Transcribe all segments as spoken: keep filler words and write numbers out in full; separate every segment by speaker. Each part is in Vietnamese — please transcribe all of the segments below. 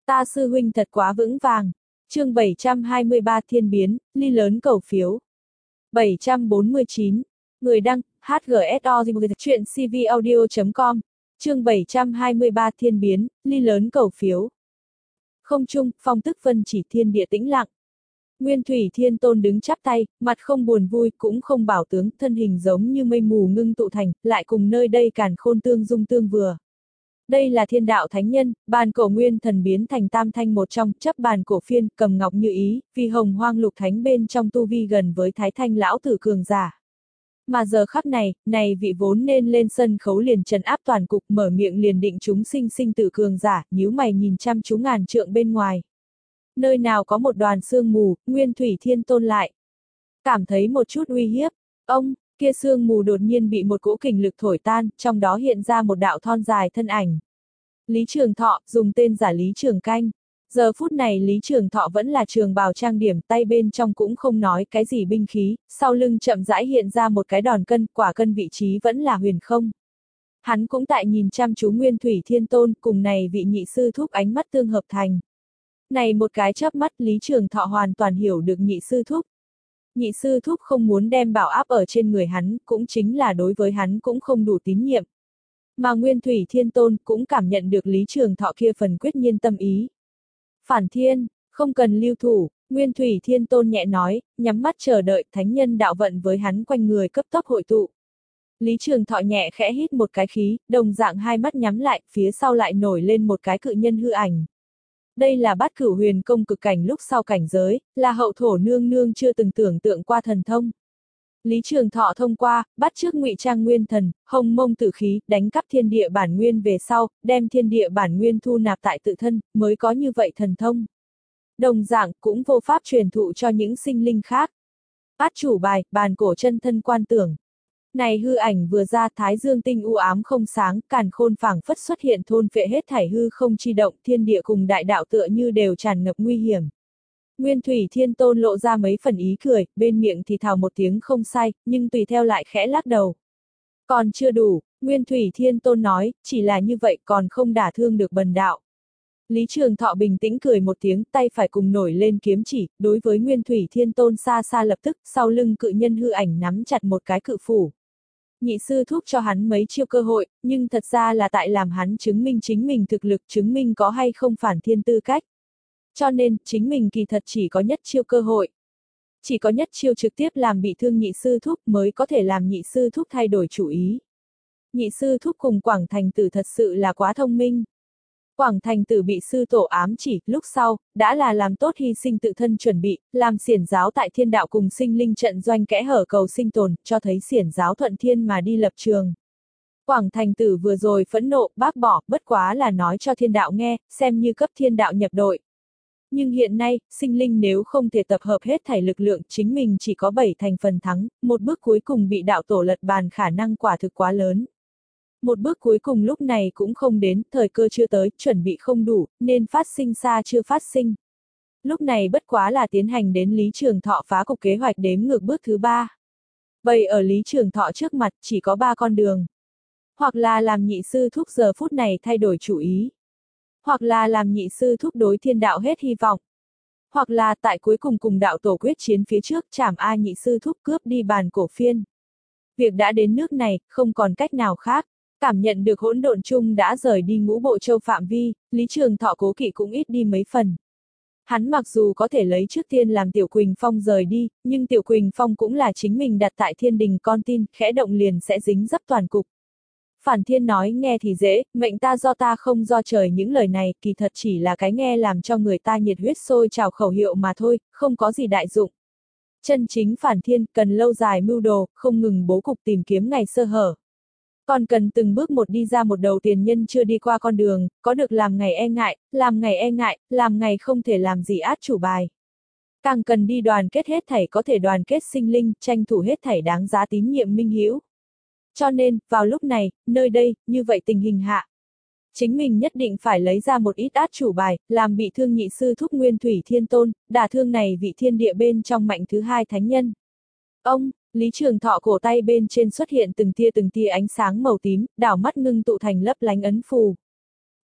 Speaker 1: Ta sư huynh thật quá vững vàng. Chương bảy trăm hai mươi ba Thiên biến, ly lớn cầu phiếu. bảy trăm bốn mươi chín. Người đăng, hát giê ét o chuyện cvaudio chấm com. Chương bảy trăm hai mươi ba Thiên biến, ly lớn cầu phiếu. Không trung, phong tức vân chỉ thiên địa tĩnh lặng. Nguyên Thủy Thiên Tôn đứng chắp tay, mặt không buồn vui, cũng không bảo tướng, thân hình giống như mây mù ngưng tụ thành, lại cùng nơi đây càn khôn tương dung tương vừa. Đây là thiên đạo thánh nhân, bàn cổ nguyên thần biến thành tam thanh một trong, chấp bàn cổ phiên, cầm ngọc như ý, vì hồng hoang lục thánh bên trong tu vi gần với thái thanh lão tử cường giả. Mà giờ khắc này, này vị vốn nên lên sân khấu liền trấn áp toàn cục, mở miệng liền định chúng sinh sinh tử cường giả, nhíu mày nhìn chăm chú ngàn trượng bên ngoài. Nơi nào có một đoàn sương mù, Nguyên Thủy Thiên Tôn lại cảm thấy một chút uy hiếp. Ông, kia sương mù đột nhiên bị một cỗ kình lực thổi tan, trong đó hiện ra một đạo thon dài thân ảnh. Lý Trường Thọ, dùng tên giả Lý Trường Canh. Giờ phút này Lý Trường Thọ vẫn là trường bào trang điểm, tay bên trong cũng không nói cái gì binh khí, sau lưng chậm rãi hiện ra một cái đòn cân, quả cân vị trí vẫn là huyền không. Hắn cũng tại nhìn chăm chú Nguyên Thủy Thiên Tôn, cùng này vị nhị sư thúc ánh mắt tương hợp thành. Này một cái chớp mắt Lý Trường Thọ hoàn toàn hiểu được nhị sư thúc. Nhị sư thúc không muốn đem bảo áp ở trên người hắn, cũng chính là đối với hắn cũng không đủ tín nhiệm. Mà Nguyên Thủy Thiên Tôn cũng cảm nhận được Lý Trường Thọ kia phần quyết nhiên tâm ý. Phản thiên, không cần lưu thủ, Nguyên Thủy Thiên Tôn nhẹ nói, nhắm mắt chờ đợi thánh nhân đạo vận với hắn quanh người cấp tốc hội tụ. Lý Trường Thọ nhẹ khẽ hít một cái khí, đồng dạng hai mắt nhắm lại, phía sau lại nổi lên một cái cự nhân hư ảnh. Đây là Bát Cửu Huyền Công cực cảnh lúc sau cảnh giới, là hậu thổ nương nương chưa từng tưởng tượng qua thần thông. Lý Trường Thọ thông qua, bắt chước ngụy trang nguyên thần, hồng mông tử khí, đánh cắp thiên địa bản nguyên về sau, đem thiên địa bản nguyên thu nạp tại tự thân, mới có như vậy thần thông. Đồng dạng, cũng vô pháp truyền thụ cho những sinh linh khác. Át chủ bài, bàn cổ chân thân quan tưởng. Này hư ảnh vừa ra, thái dương tinh u ám không sáng, càn khôn phảng phất xuất hiện thôn phệ hết thảy hư không chi động, thiên địa cùng đại đạo tựa như đều tràn ngập nguy hiểm. Nguyên Thủy Thiên Tôn lộ ra mấy phần ý cười, bên miệng thì thào một tiếng không sai, nhưng tùy theo lại khẽ lắc đầu. Còn chưa đủ, Nguyên Thủy Thiên Tôn nói, chỉ là như vậy còn không đả thương được bần đạo. Lý Trường Thọ bình tĩnh cười một tiếng, tay phải cùng nổi lên kiếm chỉ, đối với Nguyên Thủy Thiên Tôn xa xa lập tức, sau lưng cự nhân hư ảnh nắm chặt một cái cự phủ. Nhị sư thúc cho hắn mấy chiêu cơ hội, nhưng thật ra là tại làm hắn chứng minh chính mình thực lực, chứng minh có hay không phản thiên tư cách. Cho nên, chính mình kỳ thật chỉ có nhất chiêu cơ hội. Chỉ có nhất chiêu trực tiếp làm bị thương nhị sư thúc mới có thể làm nhị sư thúc thay đổi chủ ý. Nhị sư thúc cùng Quảng Thành Tử thật sự là quá thông minh. Quảng Thành Tử bị sư tổ ám chỉ, lúc sau, đã là làm tốt hy sinh tự thân chuẩn bị, làm xiển giáo tại thiên đạo cùng sinh linh trận doanh kẽ hở cầu sinh tồn, cho thấy xiển giáo thuận thiên mà đi lập trường. Quảng Thành Tử vừa rồi phẫn nộ, bác bỏ, bất quá là nói cho thiên đạo nghe, xem như cấp thiên đạo nhập đội. Nhưng hiện nay, sinh linh nếu không thể tập hợp hết thảy lực lượng, chính mình chỉ có bảy thành phần thắng, một bước cuối cùng bị đạo tổ lật bàn khả năng quả thực quá lớn. Một bước cuối cùng lúc này cũng không đến, thời cơ chưa tới, chuẩn bị không đủ, nên phát sinh xa chưa phát sinh. Lúc này bất quá là tiến hành đến Lý Trường Thọ phá cục kế hoạch đếm ngược bước thứ ba. Vậy ở Lý Trường Thọ trước mặt chỉ có ba con đường. Hoặc là làm nhị sư thúc giờ phút này thay đổi chủ ý. Hoặc là làm nhị sư thúc đối thiên đạo hết hy vọng. Hoặc là tại cuối cùng cùng đạo tổ quyết chiến phía trước chảm A nhị sư thúc cướp đi bàn cổ phiên. Việc đã đến nước này, không còn cách nào khác. Cảm nhận được hỗn độn chung đã rời đi ngũ bộ châu phạm vi, Lý Trường Thọ cố kỵ cũng ít đi mấy phần. Hắn mặc dù có thể lấy trước tiên làm Tiểu Quỳnh Phong rời đi, nhưng Tiểu Quỳnh Phong cũng là chính mình đặt tại thiên đình con tin, khẽ động liền sẽ dính dấp toàn cục. Phản Thiên nói nghe thì dễ, mệnh ta do ta không do trời, những lời này kỳ thật chỉ là cái nghe làm cho người ta nhiệt huyết sôi trào khẩu hiệu mà thôi, không có gì đại dụng. Chân chính Phản Thiên cần lâu dài mưu đồ, không ngừng bố cục tìm kiếm ngày sơ hở. Còn cần từng bước một đi ra một đầu tiền nhân chưa đi qua con đường, có được làm ngày e ngại, làm ngày e ngại, làm ngày không thể làm gì át chủ bài. Càng cần đi đoàn kết hết thảy có thể đoàn kết sinh linh, tranh thủ hết thảy đáng giá tín nhiệm minh hữu. Cho nên, vào lúc này, nơi đây, như vậy tình hình hạ. Chính mình nhất định phải lấy ra một ít át chủ bài, làm bị thương nhị sư thúc Nguyên Thủy Thiên Tôn, đả thương này vị thiên địa bên trong mạnh thứ hai thánh nhân. Ông, Lý Trường Thọ cổ tay bên trên xuất hiện từng tia từng tia ánh sáng màu tím, đảo mắt ngưng tụ thành lấp lánh ấn phù.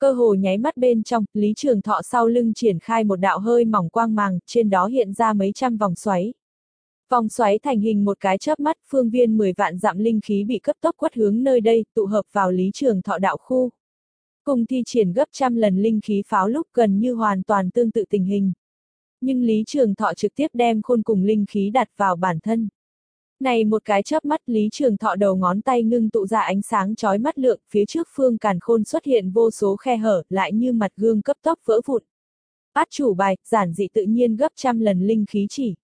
Speaker 1: Cơ hồ nháy mắt bên trong, Lý Trường Thọ sau lưng triển khai một đạo hơi mỏng quang màng, trên đó hiện ra mấy trăm vòng xoáy. Vòng xoáy thành hình một cái chớp mắt, phương viên mười vạn dặm linh khí bị cấp tốc quất hướng nơi đây, tụ hợp vào Lý Trường Thọ đạo khu. Cùng thi triển gấp trăm lần linh khí pháo lúc gần như hoàn toàn tương tự tình hình. Nhưng Lý Trường Thọ trực tiếp đem khôn cùng linh khí đặt vào bản thân. Này một cái chớp mắt, Lý Trường Thọ đầu ngón tay ngưng tụ ra ánh sáng chói mắt lượng, phía trước phương càn khôn xuất hiện vô số khe hở, lại như mặt gương cấp tốc vỡ vụn. Át chủ bài, giản dị tự nhiên gấp trăm lần linh khí chỉ.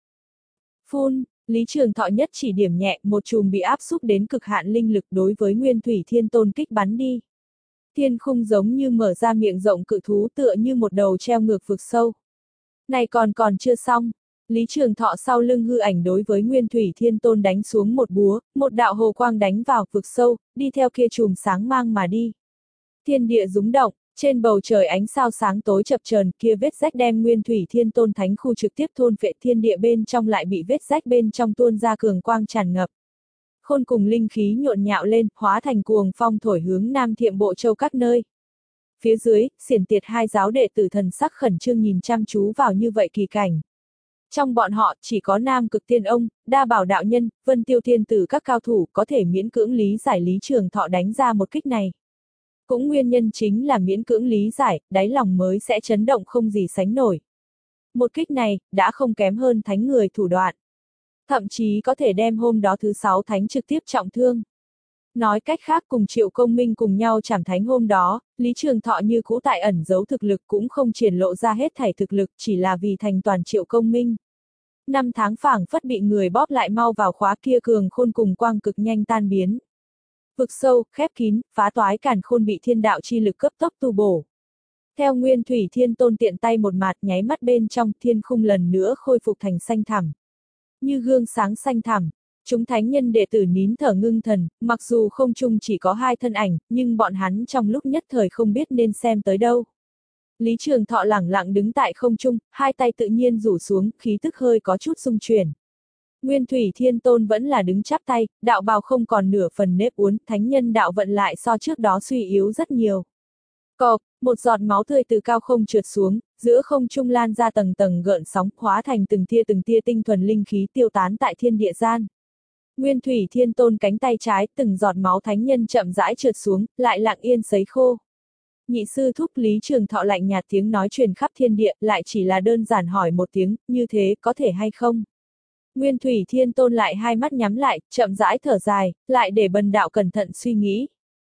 Speaker 1: Phun, Lý Trường Thọ nhất chỉ điểm nhẹ, một chùm bị áp xúc đến cực hạn linh lực đối với Nguyên Thủy Thiên Tôn kích bắn đi. Thiên khung giống như mở ra miệng rộng cự thú, tựa như một đầu treo ngược vực sâu. Này còn còn chưa xong. Lý Trường Thọ sau lưng hư ảnh đối với Nguyên Thủy Thiên Tôn đánh xuống một búa, một đạo hồ quang đánh vào vực sâu, đi theo kia chùm sáng mang mà đi. Thiên địa rúng động, trên bầu trời ánh sao sáng tối chập chờn, kia vết rách đem Nguyên Thủy Thiên Tôn thánh khu trực tiếp thôn phệ, thiên địa bên trong lại bị vết rách bên trong tuôn ra cường quang tràn ngập. Khôn cùng linh khí nhộn nhạo lên, hóa thành cuồng phong thổi hướng Nam Thiệm Bộ Châu các nơi. Phía dưới, xiển tiệt hai giáo đệ tử thần sắc khẩn trương nhìn chăm chú vào như vậy kỳ cảnh. Trong bọn họ, chỉ có Nam Cực Tiên Ông, Đa Bảo Đạo Nhân, Vân Tiêu Thiên Tử các cao thủ có thể miễn cưỡng lý giải Lý Trường Thọ đánh ra một kích này. Cũng nguyên nhân chính là miễn cưỡng lý giải, đáy lòng mới sẽ chấn động không gì sánh nổi. Một kích này, đã không kém hơn thánh người thủ đoạn. Thậm chí có thể đem hôm đó thứ sáu thánh trực tiếp trọng thương. Nói cách khác, cùng Triệu Công Minh cùng nhau chảm thánh hôm đó, Lý Trường Thọ như cũ tại ẩn giấu thực lực, cũng không triển lộ ra hết thảy thực lực, chỉ là vì thành toàn Triệu Công Minh. Năm tháng phảng phất bị người bóp lại, mau vào khóa, kia cường khôn cùng quang cực nhanh tan biến. Vực sâu, khép kín, phá toái càn khôn bị thiên đạo chi lực cấp tốc tu bổ. Theo Nguyên Thủy Thiên Tôn tiện tay một mạt, nháy mắt bên trong, thiên khung lần nữa khôi phục thành xanh thẳm. Như gương sáng xanh thẳm. Chúng thánh nhân đệ tử nín thở ngưng thần, mặc dù không chung chỉ có hai thân ảnh, nhưng bọn hắn trong lúc nhất thời không biết nên xem tới đâu. Lý Trường Thọ lẳng lặng đứng tại không trung, hai tay tự nhiên rủ xuống, khí tức hơi có chút xung chuyển. Nguyên Thủy Thiên Tôn vẫn là đứng chắp tay, đạo bào không còn nửa phần nếp uốn, thánh nhân đạo vận lại so trước đó suy yếu rất nhiều. Cộp, một giọt máu tươi từ cao không trượt xuống, giữa không trung lan ra tầng tầng gợn sóng, hóa thành từng tia từng tia tinh thuần linh khí tiêu tán tại thiên địa gian. Nguyên Thủy Thiên Tôn cánh tay trái, từng giọt máu thánh nhân chậm rãi trượt xuống, lại lặng yên sấy khô. Nhị sư thúc Lý Trường Thọ lạnh nhạt tiếng nói truyền khắp thiên địa, lại chỉ là đơn giản hỏi một tiếng, như thế có thể hay không? Nguyên Thủy Thiên Tôn lại hai mắt nhắm lại, chậm rãi thở dài, lại để bần đạo cẩn thận suy nghĩ.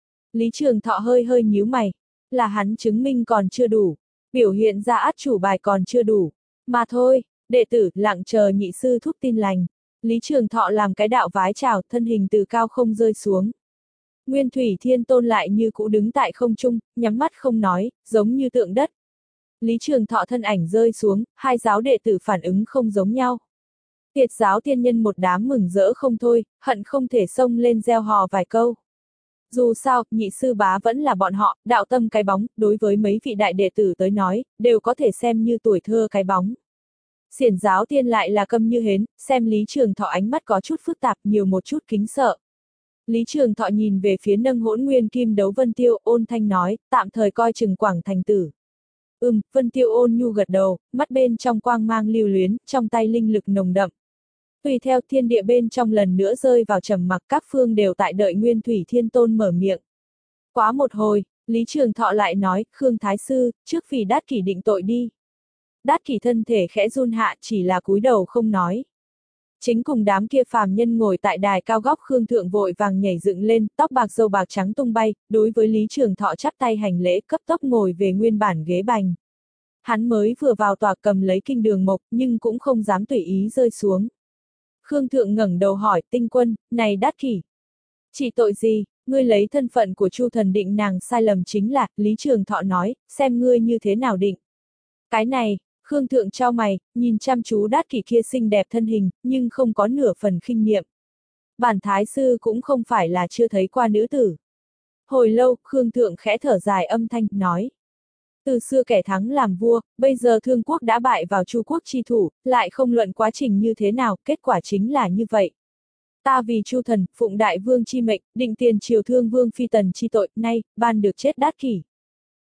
Speaker 1: Lý Trường Thọ hơi hơi nhíu mày, là hắn chứng minh còn chưa đủ, biểu hiện ra át chủ bài còn chưa đủ, mà thôi, đệ tử lặng chờ nhị sư thúc tin lành. Lý Trường Thọ làm cái đạo vái chào, thân hình từ cao không rơi xuống. Nguyên Thủy Thiên Tôn lại như cũ đứng tại không trung, nhắm mắt không nói, giống như tượng đất. Lý Trường Thọ thân ảnh rơi xuống, hai giáo đệ tử phản ứng không giống nhau. Tiệt giáo tiên nhân một đám mừng rỡ không thôi, hận không thể xông lên gieo hò vài câu. Dù sao, nhị sư bá vẫn là bọn họ, đạo tâm cái bóng, đối với mấy vị đại đệ tử tới nói, đều có thể xem như tuổi thơ cái bóng. Xiển giáo tiên lại là câm như hến, xem Lý Trường Thọ ánh mắt có chút phức tạp, nhiều một chút kính sợ. Lý Trường Thọ nhìn về phía nâng hỗn nguyên kim đấu Vân Tiêu, ôn thanh nói, tạm thời coi chừng Quảng Thành tử. Ừm, Vân Tiêu ôn nhu gật đầu, mắt bên trong quang mang lưu luyến, trong tay linh lực nồng đậm. Tùy theo thiên địa bên trong lần nữa rơi vào trầm mặc, các phương đều tại đợi Nguyên Thủy Thiên Tôn mở miệng. Quá một hồi, Lý Trường Thọ lại nói, Khương Thái Sư, trước vì Đát Kỷ định tội đi. Đát Kỷ thân thể khẽ run hạ, chỉ là cúi đầu không nói. Chính cùng đám kia phàm nhân ngồi tại đài cao góc Khương Thượng vội vàng nhảy dựng lên, tóc bạc râu bạc trắng tung bay, đối với Lý Trường Thọ chắp tay hành lễ, cấp tốc ngồi về nguyên bản ghế bành. Hắn mới vừa vào tòa cầm lấy kinh đường mộc, nhưng cũng không dám tùy ý rơi xuống. Khương Thượng ngẩng đầu hỏi, Tinh Quân, này Đát Kỷ, chỉ tội gì, ngươi lấy thân phận của Chu Thần định nàng sai lầm chính là, Lý Trường Thọ nói, xem ngươi như thế nào định. Cái này, Khương Thượng trao mày, nhìn chăm chú Đát Kỷ kia xinh đẹp thân hình, nhưng không có nửa phần khinh niệm. Bản Thái Sư cũng không phải là chưa thấy qua nữ tử. Hồi lâu, Khương Thượng khẽ thở dài âm thanh, nói. Từ xưa kẻ thắng làm vua, bây giờ Thương Quốc đã bại vào Chu Quốc chi thủ, lại không luận quá trình như thế nào, kết quả chính là như vậy. Ta vì Chu Thần, phụng đại vương chi mệnh, định tiền triều Thương Vương phi tần chi tội, nay, ban được chết Đát Kỷ.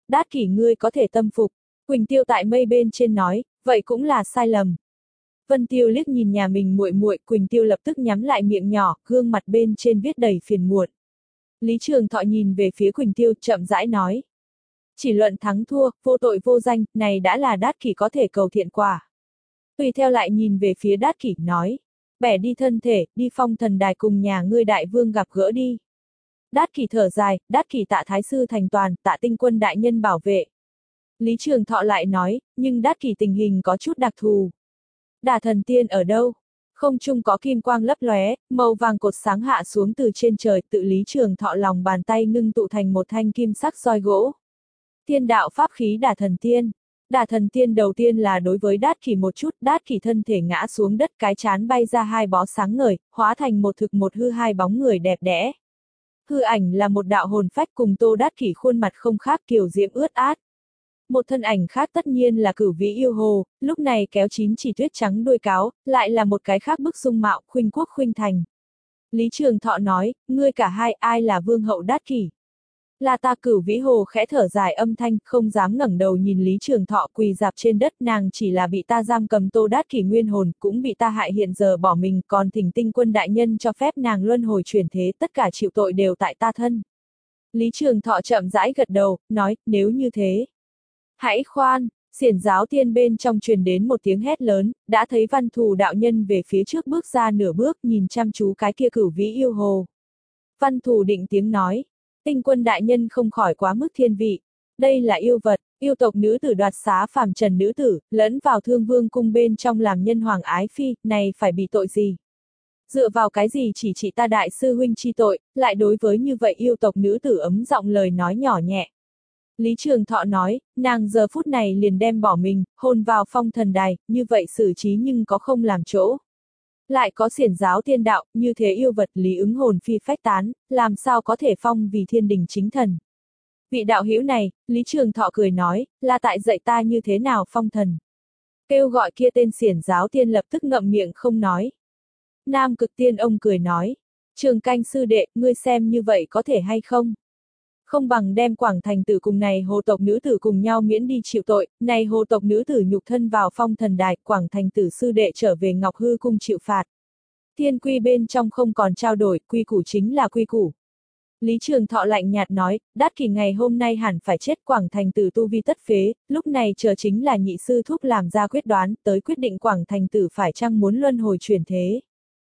Speaker 1: Đát kỷ ngươi có thể tâm phục. Quỳnh Tiêu tại mây bên trên nói, vậy cũng là sai lầm. Vân Tiêu liếc nhìn nhà mình muội muội, Quỳnh Tiêu lập tức nhắm lại miệng nhỏ, gương mặt bên trên viết đầy phiền muộn. Lý Trường Thọ nhìn về phía Quỳnh Tiêu, chậm rãi nói. Chỉ luận thắng thua, vô tội vô danh, này đã là Đát kỷ có thể cầu thiện quả. Tùy theo lại nhìn về phía Đát kỷ, nói. Bẻ đi thân thể, đi phong thần đài cùng nhà ngươi đại vương gặp gỡ đi. Đát kỷ thở dài, Đát kỷ tạ thái sư thành toàn, tạ tinh quân đại nhân bảo vệ. Lý Trường Thọ lại nói, nhưng Đát kỷ tình hình có chút đặc thù. Đả thần tiên ở đâu? Không trung có kim quang lấp lóe, màu vàng cột sáng hạ xuống từ trên trời, tự Lý Trường Thọ lòng bàn tay ngưng tụ thành một thanh kim sắc roi gỗ. Thiên đạo pháp khí đả thần tiên. Đả thần tiên đầu tiên là đối với Đát kỷ một chút, Đát kỷ thân thể ngã xuống đất, cái chán bay ra hai bó sáng ngời, hóa thành một thực một hư hai bóng người đẹp đẽ. Hư ảnh là một đạo hồn phách cùng Tô Đát kỷ khuôn mặt không khác, kiều diễm ướt át. Một thân ảnh khác tất nhiên là Cửu Vĩ yêu hồ, lúc này kéo chín chỉ tuyết trắng đuôi cáo, lại là một cái khác bức dung mạo, Khuynh Quốc Khuynh Thành. Lý Trường Thọ nói, ngươi cả hai, ai là vương hậu Đát kỷ? Là ta. Cửu Vĩ hồ khẽ thở dài âm thanh, không dám ngẩng đầu nhìn Lý Trường Thọ, quỳ dạp trên đất, nàng chỉ là bị ta giam cầm Tô Đát kỷ nguyên hồn, cũng bị ta hại, hiện giờ bỏ mình, còn thỉnh tinh quân đại nhân cho phép nàng luân hồi chuyển thế, tất cả chịu tội đều tại ta thân. Lý Trường Thọ chậm rãi gật đầu, nói, nếu như thế. Hãy khoan, xiển giáo tiên bên trong truyền đến một tiếng hét lớn, đã thấy Văn Thù đạo nhân về phía trước bước ra nửa bước, nhìn chăm chú cái kia Cửu Vĩ yêu hồ. Văn Thù định tiếng nói, tinh quân đại nhân không khỏi quá mức thiên vị. Đây là yêu vật, yêu tộc nữ tử đoạt xá phàm trần nữ tử, lẫn vào Thương Vương cung bên trong làm nhân hoàng ái phi, này phải bị tội gì? Dựa vào cái gì chỉ trị ta đại sư huynh chi tội, lại đối với như vậy yêu tộc nữ tử ấm giọng lời nói nhỏ nhẹ. Lý Trường Thọ nói, nàng giờ phút này liền đem bỏ mình, hôn vào phong thần đài, như vậy xử trí nhưng có không làm chỗ. Lại có xiển giáo tiên đạo, như thế yêu vật lý ứng hồn phi phách tán, làm sao có thể phong vì thiên đình chính thần. Vị đạo hữu này, Lý Trường Thọ cười nói, là tại dạy ta như thế nào phong thần. Kêu gọi kia tên xiển giáo tiên lập tức ngậm miệng không nói. Nam Cực Tiên ông cười nói, Trường Canh sư đệ, ngươi xem như vậy có thể hay không? Không bằng đem Quảng Thành tử cùng này hồ tộc nữ tử cùng nhau miễn đi chịu tội, này hồ tộc nữ tử nhục thân vào phong thần đài, Quảng Thành tử sư đệ trở về Ngọc Hư cung chịu phạt. Thiên quy bên trong không còn trao đổi, quy củ chính là quy củ. Lý Trường Thọ lạnh nhạt nói, Đát kỷ ngày hôm nay hẳn phải chết, Quảng Thành tử tu vi tất phế, lúc này chờ chính là nhị sư thúc làm ra quyết đoán, tới quyết định Quảng Thành tử phải chăng muốn luân hồi chuyển thế.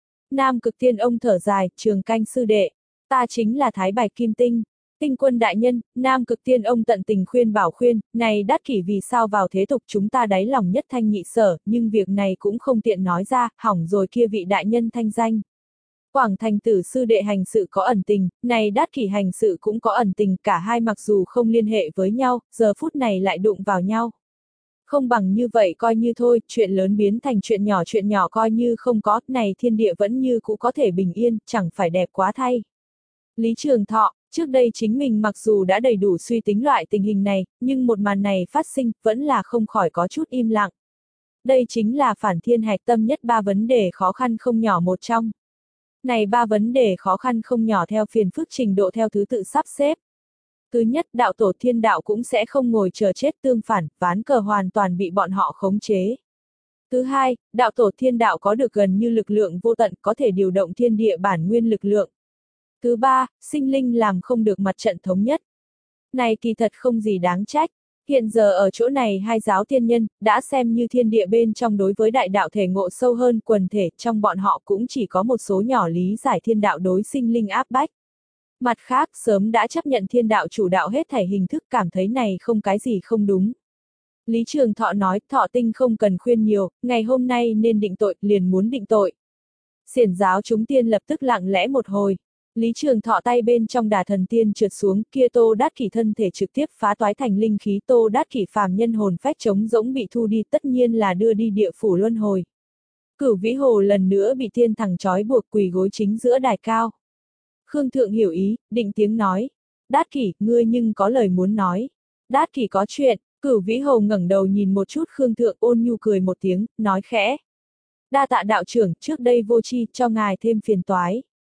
Speaker 1: Nam Cực Tiên ông thở dài, Trường Canh sư đệ, ta chính là Thái Bạch Kim Tinh. Tinh quân đại nhân, Nam Cực Tiên ông tận tình khuyên bảo khuyên, này Đát kỷ vì sao vào thế tục, chúng ta đáy lòng nhất thanh nhị sở, nhưng việc này cũng không tiện nói ra, hỏng rồi kia vị đại nhân thanh danh. Quảng Thành tử sư đệ hành sự có ẩn tình, này Đát kỷ hành sự cũng có ẩn tình, cả hai mặc dù không liên hệ với nhau, giờ phút này lại đụng vào nhau. Không bằng như vậy coi như thôi, chuyện lớn biến thành chuyện nhỏ, chuyện nhỏ coi như không có, này thiên địa vẫn như cũ có thể bình yên, chẳng phải đẹp quá thay. Lý Trường Thọ, trước đây chính mình mặc dù đã đầy đủ suy tính loại tình hình này, nhưng một màn này phát sinh, vẫn là không khỏi có chút im lặng. Đây chính là phản thiên hạch tâm nhất ba vấn đề khó khăn không nhỏ một trong. Này ba vấn đề khó khăn không nhỏ theo phiền phức trình độ theo thứ tự sắp xếp. Thứ nhất, đạo tổ thiên đạo cũng sẽ không ngồi chờ chết, tương phản, ván cờ hoàn toàn bị bọn họ khống chế. Thứ hai, đạo tổ thiên đạo có được gần như lực lượng vô tận, có thể điều động thiên địa bản nguyên lực lượng. Thứ ba, sinh linh làm không được mặt trận thống nhất. Này kỳ thật không gì đáng trách. Hiện giờ ở chỗ này hai giáo tiên nhân, đã xem như thiên địa bên trong đối với đại đạo thể ngộ sâu hơn quần thể, trong bọn họ cũng chỉ có một số nhỏ lý giải thiên đạo đối sinh linh áp bách. Mặt khác, sớm đã chấp nhận thiên đạo chủ đạo hết thảy hình thức, cảm thấy này không cái gì không đúng. Lý Trường Thọ nói, Thọ tinh không cần khuyên nhiều, ngày hôm nay nên định tội, liền muốn định tội. Xiển giáo chúng tiên lập tức lặng lẽ một hồi. Lý Trường Thọ tay bên trong đà thần tiên trượt xuống, kia Tô Đát kỷ thân thể trực tiếp phá toái thành linh khí, Tô Đát kỷ phàm nhân hồn phách trống rỗng bị thu đi, tất nhiên là đưa đi địa phủ luân hồi. Cửu Vĩ hồ lần nữa bị thiên thẳng trói buộc quỳ gối chính giữa đài cao. Khương Thượng hiểu ý, định tiếng nói, Đát kỷ, ngươi nhưng có lời muốn nói. Đát kỷ có chuyện. Cửu Vĩ hồ ngẩng đầu nhìn một chút Khương Thượng, ôn nhu cười một tiếng, nói khẽ. Đa tạ đạo trưởng, trước đây vô tri, cho ngài thêm phiền toái.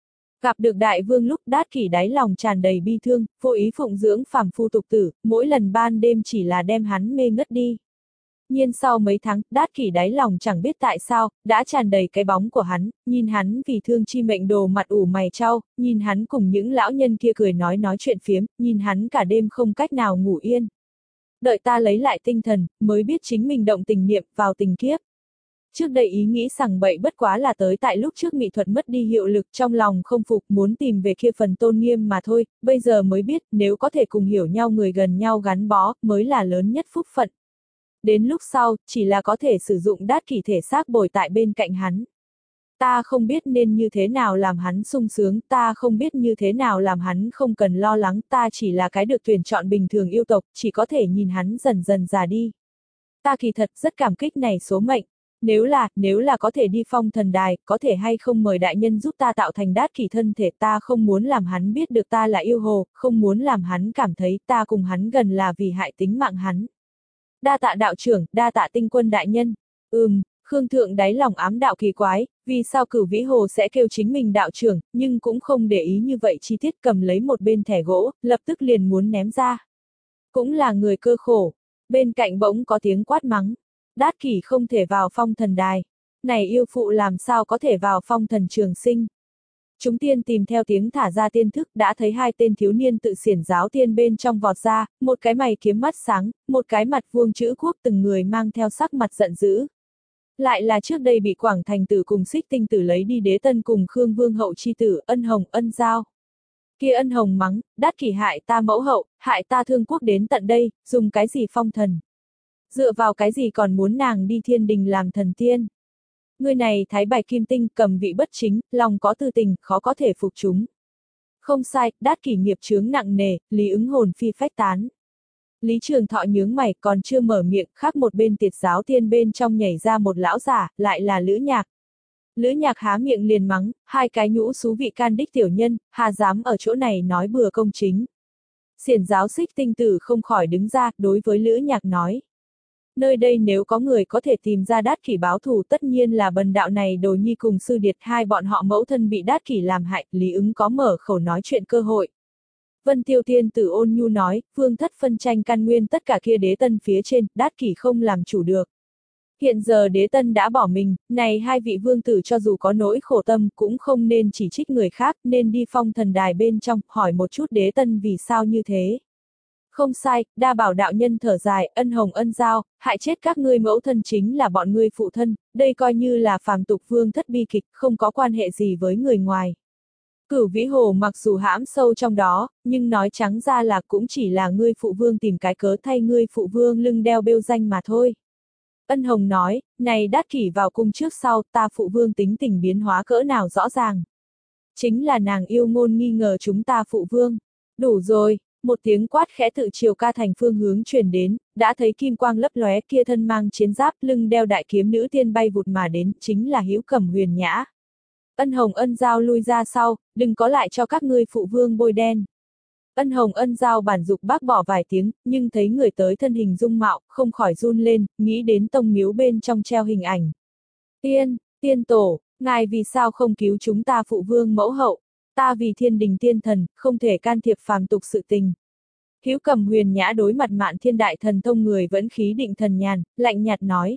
Speaker 1: Gặp được đại vương lúc Đát Kỷ đáy lòng tràn đầy bi thương, vô ý phụng dưỡng phàm phu tục tử, mỗi lần ban đêm chỉ là đem hắn mê ngất đi. Nhiên sau mấy tháng, Đát Kỷ đáy lòng chẳng biết tại sao, đã tràn đầy cái bóng của hắn, nhìn hắn vì thương chi mệnh đồ mặt ủ mày trao, nhìn hắn cùng những lão nhân kia cười nói nói chuyện phiếm, nhìn hắn cả đêm không cách nào ngủ yên. Đợi ta lấy lại tinh thần, mới biết chính mình động tình niệm vào tình kiếp. Trước đây ý nghĩ sằng bậy bất quá là tới tại lúc trước mỹ thuật mất đi hiệu lực, trong lòng không phục muốn tìm về kia phần tôn nghiêm mà thôi, bây giờ mới biết nếu có thể cùng hiểu nhau người gần nhau gắn bó, mới là lớn nhất phúc phận. Đến lúc sau, chỉ là có thể sử dụng Đát Kỷ thể xác bồi tại bên cạnh hắn. Ta không biết nên như thế nào làm hắn sung sướng, ta không biết như thế nào làm hắn không cần lo lắng, ta chỉ là cái được tuyển chọn bình thường yêu tộc, chỉ có thể nhìn hắn dần dần già đi. Ta kỳ thật rất cảm kích này số mệnh. Nếu là, nếu là có thể đi phong thần đài, có thể hay không mời đại nhân giúp ta tạo thành Đát Kỷ thân thể, ta không muốn làm hắn biết được ta là yêu hồ, không muốn làm hắn cảm thấy ta cùng hắn gần là vì hại tính mạng hắn. Đa tạ đạo trưởng, đa tạ tinh quân đại nhân. Ừm, Khương Thượng đáy lòng ám đạo kỳ quái, vì sao Cửu Vĩ Hồ sẽ kêu chính mình đạo trưởng, nhưng cũng không để ý như vậy chi tiết, cầm lấy một bên thẻ gỗ, lập tức liền muốn ném ra. Cũng là người cơ khổ. Bên cạnh bỗng có tiếng quát mắng. Đát Kỷ không thể vào phong thần đài. Này yêu phụ làm sao có thể vào phong thần trường sinh. Chúng tiên tìm theo tiếng thả ra tiên thức, đã thấy hai tên thiếu niên tự xiển giáo tiên bên trong vọt ra, một cái mày kiếm mắt sáng, một cái mặt vuông chữ quốc, từng người mang theo sắc mặt giận dữ. Lại là trước đây bị Quảng Thành Tử cùng Xích Tinh Tử lấy đi đế tân cùng Khương Vương hậu chi tử, Ân Hồng, Ân Giao. Kia Ân Hồng mắng, Đát Kỷ hại ta mẫu hậu, hại ta thương quốc đến tận đây, dùng cái gì phong thần? Dựa vào cái gì còn muốn nàng đi thiên đình làm thần tiên? Người này thái bạch kim tinh, cầm vị bất chính, lòng có tư tình, khó có thể phục chúng. Không sai, Đát Kỷ nghiệp chướng nặng nề, Lý Ứng hồn phi phách tán. Lý Trường Thọ nhướng mày, còn chưa mở miệng, khác một bên tiệt giáo tiên bên trong nhảy ra một lão giả, lại là Lữ Nhạc. Lữ Nhạc há miệng liền mắng, hai cái nhũ xú vị can đích tiểu nhân, hà dám ở chỗ này nói bừa công chính. Xiển giáo Xích Tinh Tử không khỏi đứng ra, đối với Lữ Nhạc nói. Nơi đây nếu có người có thể tìm ra Đát Kỷ báo thù, tất nhiên là bần đạo này Đồ Nhi cùng Sư Điệt, hai bọn họ mẫu thân bị Đát Kỷ làm hại, Lý Ứng có mở khẩu nói chuyện cơ hội. Vân Tiêu Tiên Tử ôn nhu nói, vương thất phân tranh căn nguyên tất cả kia đế tân phía trên, Đát Kỷ không làm chủ được. Hiện giờ đế tân đã bỏ mình, này hai vị vương tử cho dù có nỗi khổ tâm cũng không nên chỉ trích người khác, nên đi phong thần đài bên trong, hỏi một chút đế tân vì sao như thế. Không sai, đa bảo đạo nhân thở dài, Ân Hồng, Ân Giao, hại chết các ngươi mẫu thân chính là bọn ngươi phụ thân, đây coi như là phàm tục vương thất bi kịch, không có quan hệ gì với người ngoài. Cửu Vĩ Hồ mặc dù hãm sâu trong đó, nhưng nói trắng ra là cũng chỉ là ngươi phụ vương tìm cái cớ thay ngươi phụ vương lưng đeo bêu danh mà thôi. Ân Hồng nói, này Đát Kỷ vào cung trước sau, ta phụ vương tính tình biến hóa cỡ nào rõ ràng. Chính là nàng yêu ngôn nghi ngờ chúng ta phụ vương. Đủ rồi. Một tiếng quát khẽ tự chiều ca thành phương hướng truyền đến, đã thấy kim quang lấp lóe, kia thân mang chiến giáp, lưng đeo đại kiếm nữ tiên bay vụt mà đến, chính là Hữu Cẩm Huyền Nhã. Ân Hồng, Ân Giao lui ra sau, đừng có lại cho các ngươi phụ vương bôi đen. Ân Hồng, Ân Giao bản dục bác bỏ vài tiếng, nhưng thấy người tới thân hình dung mạo, không khỏi run lên, nghĩ đến tông miếu bên trong treo hình ảnh. Tiên, tiên tổ, ngài vì sao không cứu chúng ta phụ vương mẫu hậu? Ta vì thiên đình tiên thần, không thể can thiệp phàm tục sự tình. Hữu Cẩm Huyền Nhã đối mặt Mạn Thiên đại thần thông người vẫn khí định thần nhàn, lạnh nhạt nói.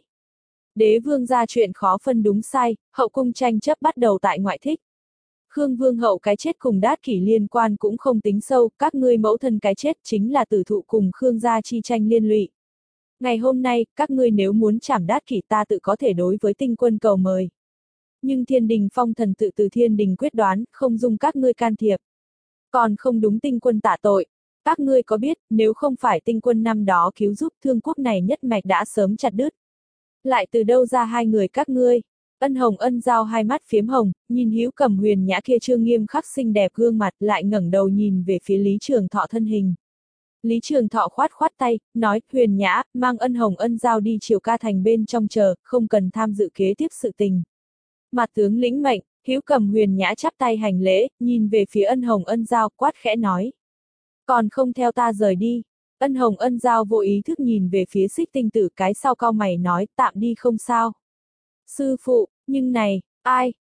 Speaker 1: Đế vương ra chuyện khó phân đúng sai, hậu cung tranh chấp bắt đầu tại ngoại thích. Khương vương hậu cái chết cùng Đát Kỷ liên quan cũng không tính sâu, các ngươi mẫu thân cái chết chính là tử thụ cùng Khương gia chi tranh liên lụy. Ngày hôm nay, các ngươi nếu muốn trảm Đát Kỷ ta tự có thể đối với tinh quân cầu mời. Nhưng thiên đình phong thần tự từ thiên đình quyết đoán, không dung các ngươi can thiệp. Còn không đúng tinh quân tạ tội. Các ngươi có biết, nếu không phải tinh quân năm đó cứu giúp thương quốc này nhất mạch đã sớm chặt đứt. Lại từ đâu ra hai người các ngươi? Ân Hồng, Ân Giao hai mắt phiếm hồng, nhìn Hữu Cẩm Huyền Nhã kia trương nghiêm khắc xinh đẹp gương mặt, lại ngẩng đầu nhìn về phía Lý Trường Thọ thân hình. Lý Trường Thọ khoát khoát tay, nói, Huyền Nhã, mang Ân Hồng, Ân Giao đi Triều Ca thành bên trong chờ, không cần tham dự kế tiếp sự tình. Mặt tướng lĩnh mệnh, Hữu Cẩm Huyền Nhã chắp tay hành lễ, nhìn về phía Ân Hồng, Ân Giao, quát khẽ nói. Còn không theo ta rời đi. Ân Hồng, Ân Giao vô ý thức nhìn về phía Xích Tinh Tử, cái sau cau mày nói, tạm đi không sao. Sư phụ, nhưng này, ai,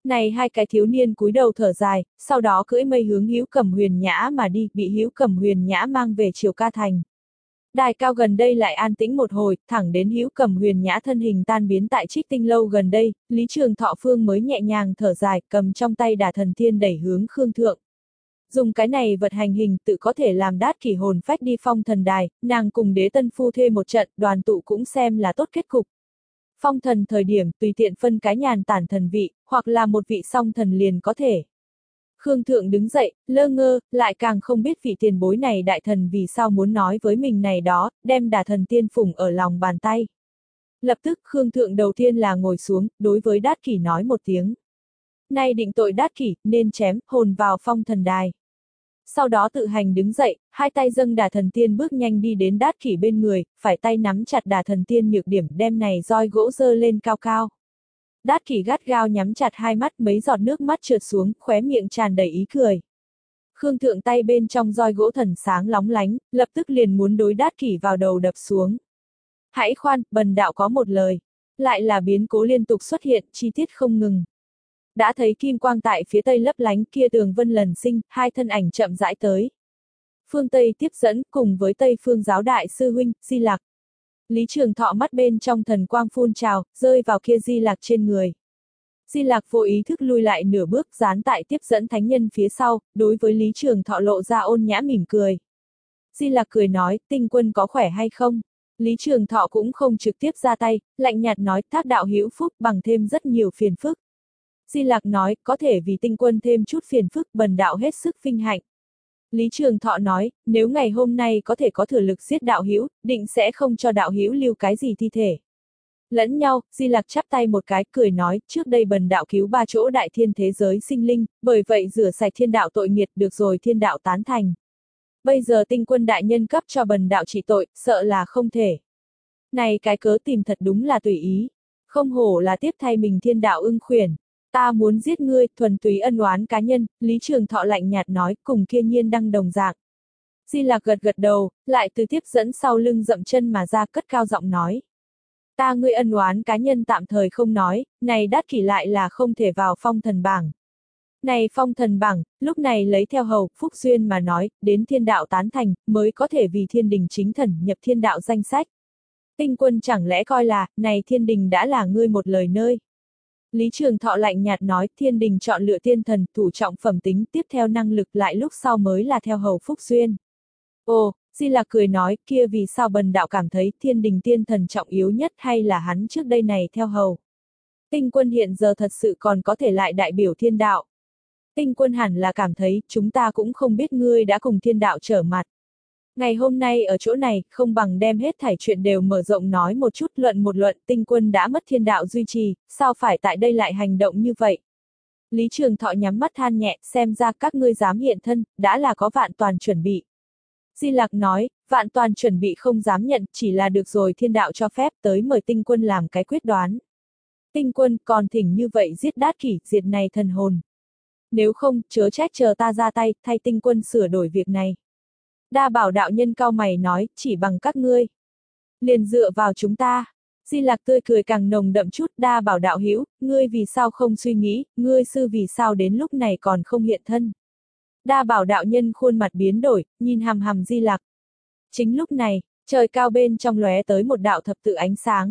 Speaker 1: Này hai cái thiếu niên cúi đầu thở dài, sau đó cưỡi mây hướng Hữu Cẩm Huyền Nhã mà đi, bị Hữu Cẩm Huyền Nhã mang về Triều Ca Thành. Đài cao gần đây lại an tĩnh một hồi, thẳng đến Hữu Cẩm Huyền Nhã thân hình tan biến tại Trích Tinh lâu gần đây, Lý Trường Thọ Phương mới nhẹ nhàng thở dài, cầm trong tay Đả Thần Thiên đẩy hướng Khương Thượng. Dùng cái này vật hành hình tự có thể làm Đát Kỷ hồn phách đi phong thần đài, nàng cùng Đế Tân Phu thuê một trận, đoàn tụ cũng xem là tốt kết cục. Phong thần thời điểm tùy tiện phân cái nhàn tản thần vị, hoặc là một vị song thần liền có thể. Khương Thượng đứng dậy, lơ ngơ, lại càng không biết vị tiền bối này đại thần vì sao muốn nói với mình này đó, đem Đả Thần Tiên phủng ở lòng bàn tay. Lập tức Khương Thượng đầu tiên là ngồi xuống, đối với Đát Kỷ nói một tiếng. Nay định tội Đát Kỷ, nên chém, hồn vào phong thần đài. Sau đó tự hành đứng dậy, hai tay dâng Đả Thần Tiên bước nhanh đi đến Đát Kỷ bên người, phải tay nắm chặt Đả Thần Tiên nhược điểm đem này roi gỗ dơ lên cao cao. Đát Kỷ gắt gao nhắm chặt hai mắt, mấy giọt nước mắt trượt xuống, khóe miệng tràn đầy ý cười. Khương Thượng tay bên trong roi gỗ thần sáng lóng lánh, lập tức liền muốn đối Đát Kỷ vào đầu đập xuống. Hãy khoan, bần đạo có một lời. Lại là biến cố liên tục xuất hiện, chi tiết không ngừng. Đã thấy kim quang tại phía tây lấp lánh kia tường vân lần sinh, hai thân ảnh chậm rãi tới. Phương Tây tiếp dẫn cùng với Tây Phương giáo đại sư huynh, Di Lặc. Lý Trường Thọ mắt bên trong thần quang phun trào, rơi vào kia Di Lặc trên người. Di Lặc vô ý thức lui lại nửa bước, dán tại tiếp dẫn thánh nhân phía sau, đối với Lý Trường Thọ lộ ra ôn nhã mỉm cười. Di Lặc cười nói, Tinh Quân có khỏe hay không? Lý Trường Thọ cũng không trực tiếp ra tay, lạnh nhạt nói, Thác đạo hữu phúc bằng thêm rất nhiều phiền phức. Di Lặc nói, có thể vì Tinh Quân thêm chút phiền phức, bần đạo hết sức vinh hạnh. Lý Trường Thọ nói, nếu ngày hôm nay có thể có thừa lực giết đạo hữu, định sẽ không cho đạo hữu lưu cái gì thi thể. Lẫn nhau, Di Lặc chắp tay một cái, cười nói, trước đây bần đạo cứu ba chỗ đại thiên thế giới sinh linh, bởi vậy rửa sạch thiên đạo tội nghiệt, được rồi thiên đạo tán thành. Bây giờ Tinh Quân đại nhân cấp cho bần đạo trị tội, sợ là không thể. Này cái cớ tìm thật đúng là tùy ý. Không hổ là tiếp thay mình thiên đạo ưng khuyển. Ta muốn giết ngươi, thuần túy ân oán cá nhân, Lý Trường Thọ lạnh nhạt nói, cùng kia nhiên đăng đồng dạng. Di Lặc gật gật đầu, lại từ tiếp dẫn sau lưng dậm chân mà ra, cất cao giọng nói. Ta ngươi ân oán cá nhân tạm thời không nói, này Đát Kỷ lại là không thể vào phong thần bảng. Này phong thần bảng, lúc này lấy theo hầu, Phúc Duyên mà nói, đến thiên đạo tán thành, mới có thể vì thiên đình chính thần nhập thiên đạo danh sách. Tinh Quân chẳng lẽ coi là, này thiên đình đã là ngươi một lời nơi. Lý Trường Thọ lạnh nhạt nói, thiên đình chọn lựa tiên thần, thủ trọng phẩm tính, tiếp theo năng lực lại lúc sau mới là theo hầu Phúc Duyên. Ồ, Di Lặc cười nói, kia vì sao bần đạo cảm thấy thiên đình tiên thần trọng yếu nhất hay là hắn trước đây này theo hầu. Tinh Quân hiện giờ thật sự còn có thể lại đại biểu thiên đạo. Tinh Quân hẳn là cảm thấy, chúng ta cũng không biết ngươi đã cùng thiên đạo trở mặt. Ngày hôm nay ở chỗ này, không bằng đem hết thảy chuyện đều mở rộng nói một chút, luận một luận, Tinh Quân đã mất thiên đạo duy trì, sao phải tại đây lại hành động như vậy? Lý Trường Thọ nhắm mắt than nhẹ, xem ra các ngươi dám hiện thân, đã là có vạn toàn chuẩn bị. Di Lặc nói, vạn toàn chuẩn bị không dám nhận, chỉ là được rồi thiên đạo cho phép tới mời Tinh Quân làm cái quyết đoán. Tinh Quân còn thỉnh như vậy giết Đát Kỷ, diệt này thần hồn. Nếu không, chớ trách chờ ta ra tay, thay Tinh Quân sửa đổi việc này. Đa Bảo đạo nhân cao mày nói, chỉ bằng các ngươi. Liền dựa vào chúng ta. Di Lặc tươi cười càng nồng đậm chút, Đa Bảo đạo hữu, ngươi vì sao không suy nghĩ, ngươi sư vì sao đến lúc này còn không hiện thân. Đa Bảo đạo nhân khuôn mặt biến đổi, nhìn hằm hằm Di Lặc. Chính lúc này, trời cao bên trong lóe tới một đạo thập tự ánh sáng.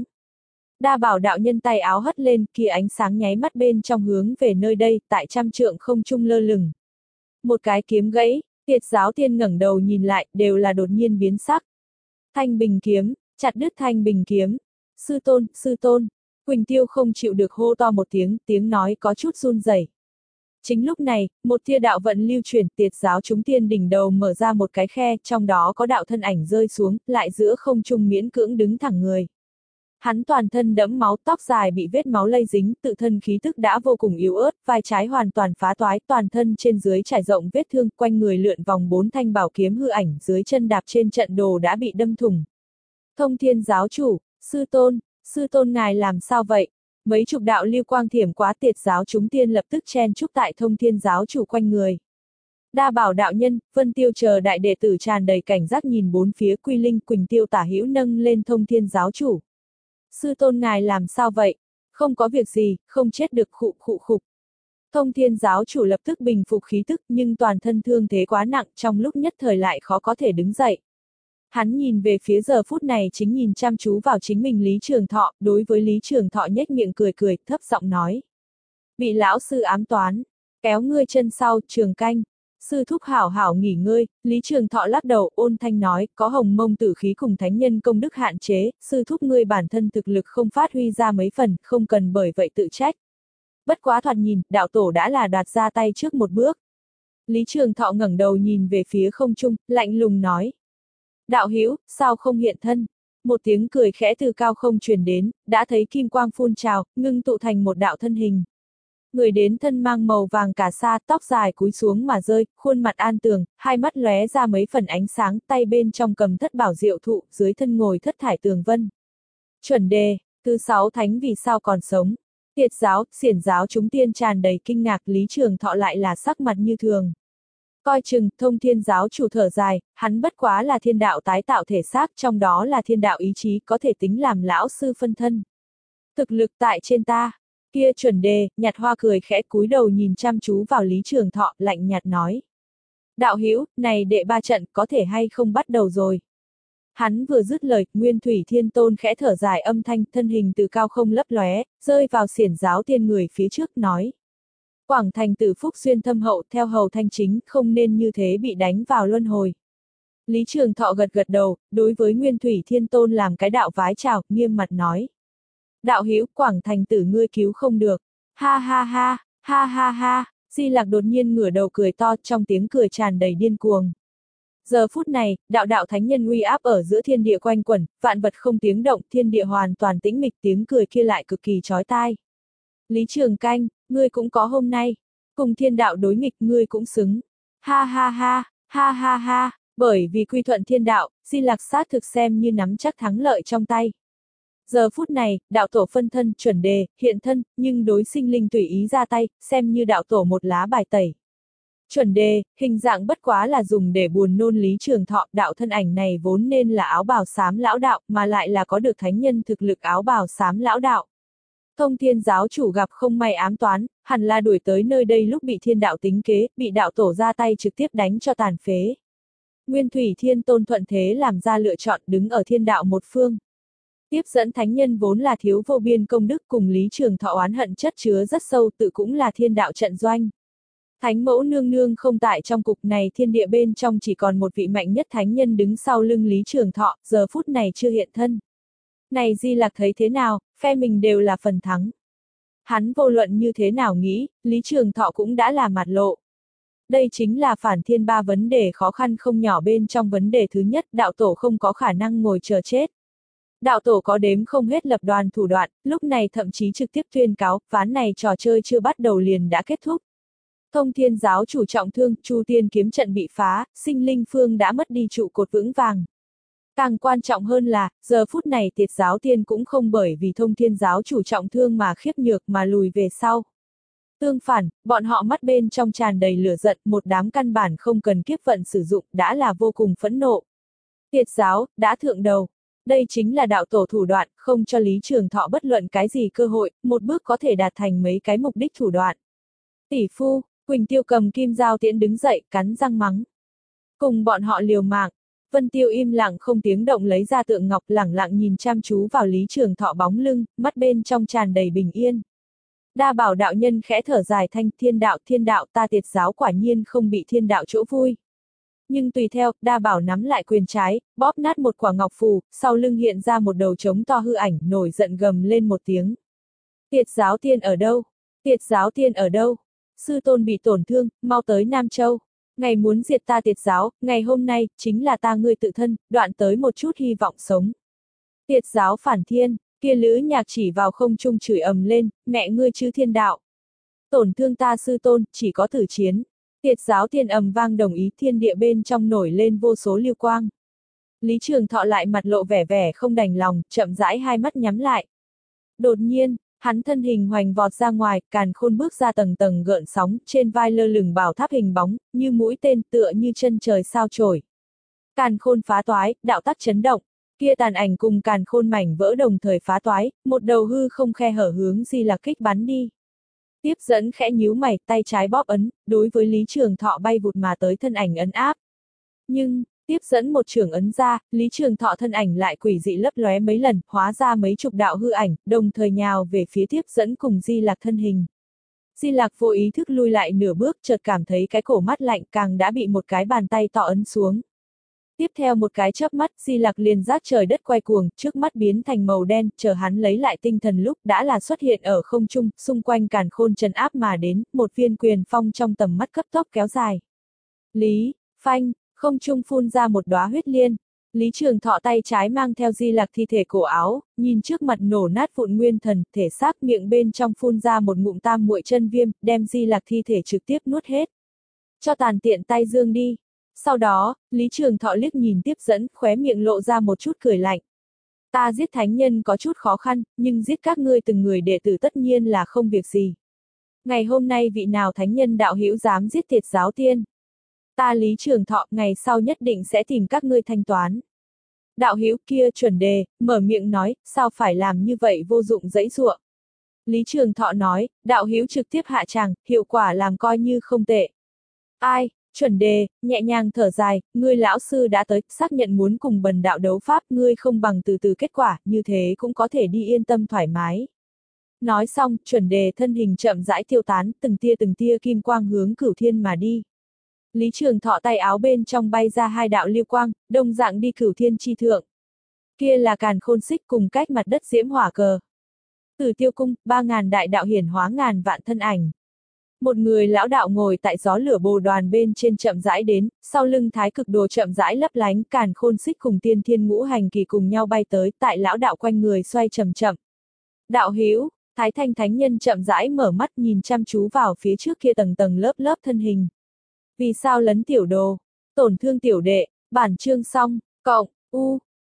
Speaker 1: Đa Bảo đạo nhân tay áo hất lên, kia ánh sáng nháy mắt bên trong hướng về nơi đây, tại trăm trượng không trung lơ lửng. Một cái kiếm gãy, Tiệt giáo tiên ngẩng đầu nhìn lại, đều là đột nhiên biến sắc. Thanh bình kiếm, chặt đứt thanh bình kiếm. Sư tôn, sư tôn. Quỳnh Tiêu không chịu được hô to một tiếng, tiếng nói có chút run rẩy. Chính lúc này, một tia đạo vận lưu chuyển, tiệt giáo chúng tiên đỉnh đầu mở ra một cái khe, trong đó có đạo thân ảnh rơi xuống, lại giữa không trung miễn cưỡng đứng thẳng người. Hắn toàn thân đẫm máu, tóc dài bị vết máu lây dính, tự thân khí tức đã vô cùng yếu ớt, vai trái hoàn toàn phá toái, toàn thân trên dưới trải rộng vết thương, quanh người lượn vòng bốn thanh bảo kiếm hư ảnh, dưới chân đạp trên trận đồ đã bị đâm thủng. Thông Thiên giáo chủ, sư tôn, sư tôn ngài làm sao vậy? Mấy chục đạo lưu quang thiểm quá, tiệt giáo chúng tiên lập tức chen chúc tại Thông Thiên giáo chủ quanh người. Đa Bảo đạo nhân, Vân Tiêu chờ đại đệ tử tràn đầy cảnh giác nhìn bốn phía, Quy Linh, Quỳnh Tiêu tả hữu nâng lên Thông Thiên giáo chủ. Sư tôn ngài làm sao vậy? Không có việc gì, không chết được, khụ khụ khục. Thông Thiên giáo chủ lập tức bình phục khí tức, nhưng toàn thân thương thế quá nặng, trong lúc nhất thời lại khó có thể đứng dậy. Hắn nhìn về phía giờ phút này chính nhìn chăm chú vào chính mình Lý Trường Thọ, đối với Lý Trường Thọ nhếch miệng cười cười, thấp giọng nói. Bị lão sư ám toán, kéo ngươi chân sau, Trường Canh. Sư thúc hảo hảo nghỉ ngơi, Lý Trường Thọ lắc đầu ôn thanh nói, có hồng mông tử khí cùng thánh nhân công đức hạn chế, sư thúc ngươi bản thân thực lực không phát huy ra mấy phần, không cần bởi vậy tự trách. Bất quá thoạt nhìn, đạo tổ đã là đạt ra tay trước một bước. Lý Trường Thọ ngẩng đầu nhìn về phía không trung, lạnh lùng nói. Đạo hữu, sao không hiện thân? Một tiếng cười khẽ từ cao không truyền đến, đã thấy kim quang phun trào, ngưng tụ thành một đạo thân hình. Người đến thân mang màu vàng cà sa, tóc dài cúi xuống mà rơi, khuôn mặt an tường, hai mắt lóe ra mấy phần ánh sáng, tay bên trong cầm thất bảo diệu thụ, dưới thân ngồi thất thải tường vân. Chuẩn đề, thứ sáu thánh vì sao còn sống? Tiệt giáo, xiển giáo chúng tiên tràn đầy kinh ngạc, Lý Trường Thọ lại là sắc mặt như thường. Coi chừng, Thông Thiên giáo chủ thở dài, hắn bất quá là thiên đạo tái tạo thể xác, trong đó là thiên đạo ý chí, có thể tính làm lão sư phân thân. Thực lực tại trên ta. Kia Chuẩn đề, Nhạt Hoa cười khẽ cúi đầu nhìn chăm chú vào Lý Trường Thọ, lạnh nhạt nói. Đạo hữu, này đệ ba trận có thể hay không bắt đầu rồi. Hắn vừa dứt lời, Nguyên Thủy Thiên Tôn khẽ thở dài âm thanh, thân hình từ cao không lấp lóe, rơi vào xiển giáo tiên người phía trước, nói. Quảng thành tử phúc duyên thâm hậu, theo hầu thanh chính, không nên như thế bị đánh vào luân hồi. Lý Trường Thọ gật gật đầu, đối với Nguyên Thủy Thiên Tôn làm cái đạo vái chào, nghiêm mặt nói. Đạo hữu, Quảng thành tử ngươi cứu không được. Ha ha ha, ha ha ha, Di Lặc đột nhiên ngửa đầu cười to, trong tiếng cười tràn đầy điên cuồng. Giờ phút này, đạo đạo thánh nhân uy áp ở giữa thiên địa quanh quẩn, vạn vật không tiếng động, thiên địa hoàn toàn tĩnh mịch, tiếng cười kia lại cực kỳ chói tai. Lý Trường Canh, ngươi cũng có hôm nay, cùng thiên đạo đối nghịch ngươi cũng xứng. Ha ha ha, ha ha ha, bởi vì quy thuận thiên đạo, Di Lặc sát thực xem như nắm chắc thắng lợi trong tay. Giờ phút này, đạo tổ phân thân, Chuẩn đề, hiện thân, nhưng đối sinh linh tùy ý ra tay, xem như đạo tổ một lá bài tẩy. Chuẩn đề, hình dạng bất quá là dùng để buồn nôn Lý Trường Thọ, đạo thân ảnh này vốn nên là áo bào xám lão đạo, mà lại là có được thánh nhân thực lực áo bào xám lão đạo. Thông Thiên giáo chủ gặp không may ám toán, hẳn là đuổi tới nơi đây lúc bị thiên đạo tính kế, bị đạo tổ ra tay trực tiếp đánh cho tàn phế. Nguyên Thủy Thiên Tôn thuận thế làm ra lựa chọn đứng ở thiên đạo một phương. Tiếp dẫn thánh nhân vốn là thiếu vô biên công đức cùng Lý Trường Thọ oán hận chất chứa rất sâu, tự cũng là thiên đạo trận doanh. Thánh mẫu nương nương không tại trong cục này, thiên địa bên trong chỉ còn một vị mạnh nhất thánh nhân đứng sau lưng Lý Trường Thọ, giờ phút này chưa hiện thân. Này Di Lặc thấy thế nào, phe mình đều là phần thắng. Hắn vô luận như thế nào nghĩ, Lý Trường Thọ cũng đã là mặt lộ. Đây chính là phản thiên ba vấn đề khó khăn không nhỏ bên trong vấn đề thứ nhất, đạo tổ không có khả năng ngồi chờ chết. Đạo tổ có đếm không hết lập đoàn thủ đoạn, lúc này thậm chí trực tiếp tuyên cáo, ván này trò chơi chưa bắt đầu liền đã kết thúc. Thông Thiên giáo chủ trọng thương, Chu Tiên kiếm trận bị phá, sinh linh phương đã mất đi trụ cột vững vàng. Càng quan trọng hơn là, giờ phút này Tiệt giáo tiên cũng không bởi vì Thông Thiên giáo chủ trọng thương mà khiếp nhược mà lùi về sau. Tương phản, bọn họ mắt bên trong tràn đầy lửa giận, một đám căn bản không cần kiếp vận sử dụng, đã là vô cùng phẫn nộ. Tiệt giáo, đã thượng đầu. Đây chính là đạo tổ thủ đoạn, không cho Lý Trường Thọ bất luận cái gì cơ hội, một bước có thể đạt thành mấy cái mục đích thủ đoạn. Tỷ phu, Quỳnh Tiêu cầm kim dao tiễn đứng dậy, cắn răng mắng. Cùng bọn họ liều mạng. Vân Tiêu im lặng không tiếng động lấy ra tượng ngọc, lẳng lặng nhìn chăm chú vào Lý Trường Thọ bóng lưng, mắt bên trong tràn đầy bình yên. Đa Bảo đạo nhân khẽ thở dài thanh, thiên đạo thiên đạo, ta Tiệt giáo quả nhiên không bị thiên đạo chỗ vui. Nhưng tùy theo, Đa Bảo nắm lại quyền trái, bóp nát một quả ngọc phù, sau lưng hiện ra một đầu trống to hư ảnh, nổi giận gầm lên một tiếng. Tiệt giáo tiên ở đâu? Tiệt giáo tiên ở đâu? Sư tôn bị tổn thương, mau tới Nam Châu. Ngày muốn diệt ta Tiệt giáo, ngày hôm nay, chính là ta ngươi tự thân, đoạn tới một chút hy vọng sống. Tiệt giáo phản thiên, kia Lữ Nhạc chỉ vào không trung chửi ầm lên, mẹ ngươi chứ thiên đạo. Tổn thương ta sư tôn, chỉ có tử chiến. Tiệt giáo tiên ầm vang đồng ý, thiên địa bên trong nổi lên vô số lưu quang. Lý Trường Thọ lại mặt lộ vẻ vẻ không đành lòng, chậm rãi hai mắt nhắm lại. Đột nhiên, hắn thân hình hoành vọt ra ngoài, càn khôn bước ra tầng tầng gợn sóng, trên vai lơ lửng bảo tháp hình bóng, như mũi tên tựa như chân trời sao chổi. Càn khôn phá toái, đạo tắc chấn động, kia tàn ảnh cùng càn khôn mảnh vỡ đồng thời phá toái, một đầu hư không khe hở hướng Di Lặc kích bắn đi. Tiếp dẫn khẽ nhíu mày, tay trái bóp ấn, đối với Lý Trường Thọ bay vụt mà tới thân ảnh ấn áp. Nhưng, tiếp dẫn một trường ấn ra, Lý Trường Thọ thân ảnh lại quỷ dị lấp lóe mấy lần, hóa ra mấy chục đạo hư ảnh, đồng thời nhào về phía tiếp dẫn cùng Di Lạc thân hình. Di Lạc vô ý thức lui lại nửa bước, chợt cảm thấy cái cổ mát lạnh, càng đã bị một cái bàn tay to ấn xuống. Tiếp theo một cái chớp mắt, Di Lạc liền giác trời đất quay cuồng, trước mắt biến thành màu đen, chờ hắn lấy lại tinh thần lúc đã là xuất hiện ở không trung, xung quanh càn khôn trấn áp mà đến, một viên quyền phong trong tầm mắt cấp tốc kéo dài. Lý, phanh, không trung phun ra một đóa huyết liên. Lý Trường Thọ tay trái mang theo Di Lạc thi thể cổ áo, nhìn trước mặt nổ nát vụn nguyên thần, thể xác miệng bên trong phun ra một ngụm tam muội chân viêm, đem Di Lạc thi thể trực tiếp nuốt hết. Cho tàn tiện tay dương đi. Sau đó, Lý Trường Thọ liếc nhìn tiếp dẫn, khóe miệng lộ ra một chút cười lạnh. Ta giết thánh nhân có chút khó khăn, nhưng giết các ngươi từng người đệ tử tất nhiên là không việc gì. Ngày hôm nay vị nào thánh nhân đạo hữu dám giết Tiệt giáo tiên? Ta Lý Trường Thọ ngày sau nhất định sẽ tìm các ngươi thanh toán. Đạo hữu kia chuẩn đề, mở miệng nói, sao phải làm như vậy vô dụng dãy dụa. Lý Trường Thọ nói, đạo hữu trực tiếp hạ tràng, hiệu quả làm coi như không tệ. Ai? Chuẩn đề, nhẹ nhàng thở dài, ngươi lão sư đã tới, xác nhận muốn cùng bần đạo đấu pháp, ngươi không bằng từ từ kết quả, như thế cũng có thể đi yên tâm thoải mái. Nói xong, chuẩn đề thân hình chậm rãi tiêu tán, từng tia từng tia kim quang hướng cửu thiên mà đi. Lý Trường Thọ tay áo bên trong bay ra hai đạo lưu quang, đồng dạng đi cửu thiên chi thượng. Kia là càn khôn xích cùng cách mặt đất diễm hỏa cờ. Từ tiêu cung, ba ngàn đại đạo hiển hóa ngàn vạn thân ảnh. Một người lão đạo ngồi tại gió lửa bồ đoàn bên trên chậm rãi đến, sau lưng thái cực đồ chậm rãi lấp lánh, càn khôn xích cùng tiên thiên ngũ hành kỳ cùng nhau bay tới, tại lão đạo quanh người xoay chậm chậm. Đạo hữu, Thái Thanh thánh nhân chậm rãi mở mắt nhìn chăm chú vào phía trước kia tầng tầng lớp lớp thân hình. Vì sao lấn tiểu đồ, tổn thương tiểu đệ, bản chương xong, cộng, u.